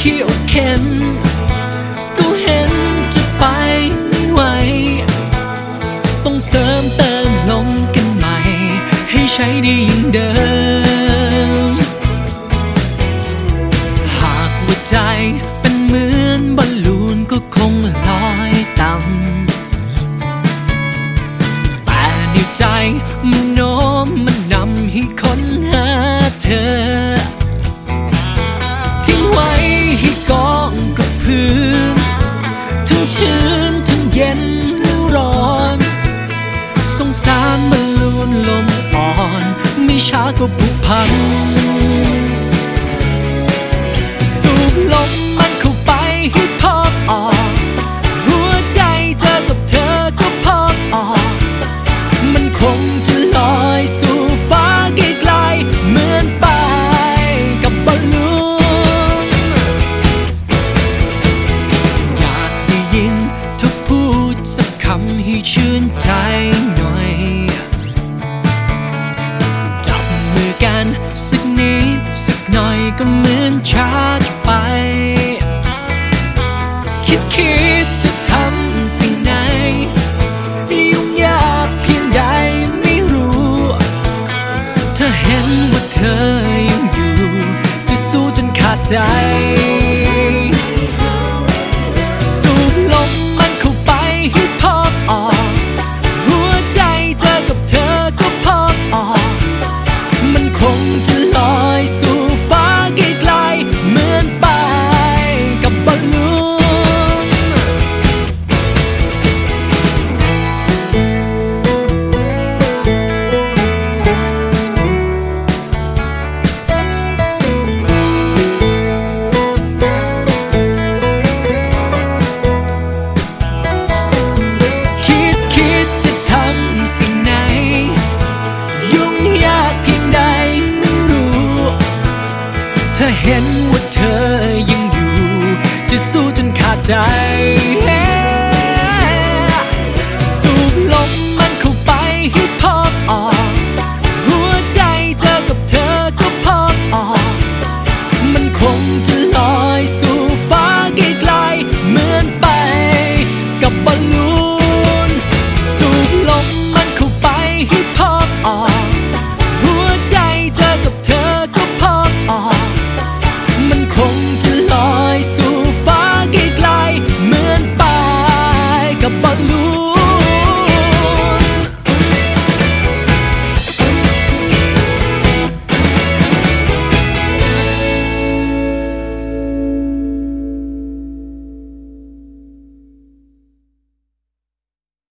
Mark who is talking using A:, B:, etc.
A: ขี้อกเข็นก็เห็นจะไปไม่ไหวต้องเสริมเติมลมกันใหม่ให้ใช้ได้ยิ่งเดิมหากว่าใจเป็นเหมือนบอลลูนก็คงลอยต่ำแต่ในใจมันโน้มมันนำให้ค้นหาเธอทิ้งไว้ให้กองกับพื้นทั้งชื้นทั้งเย็นหรือร้อนสงสารบอลลูนลมอ่อนไม่ช้าก็ผุพังสูบลมมันเข้าไปให้พอบออกหัวใจเจอกับเธอก็พอบออกมันคงจะลอยสู่ฟ้าไกลๆเหมือนไปกับบอลลูนอยากได้ยินเธอพูดสักคำให้ชื่นใจหน่อยจับมือกันสักนิดสักหน่อยก็เหมือนชาร์จไปคิดจะทำสิ่งไหนยุ่งยากเพียงใดไม่รู้ถ้าเห็นว่าเธอยังอยู่จะสู้จนขาดใจสูบลมมันเข้าไปให้พอบออกหัวใจเจอกับเธอก็พอบออกมันคงจะลอยสู่ฟ้าไกลๆเหมือนไปกับบอลลูนคิดจะทำสิ่งไหนยุ่งยากเพียงใดไม่รู้ถ้าเห็นว่าเธอยังอยู่จะสู้จนขาดใจ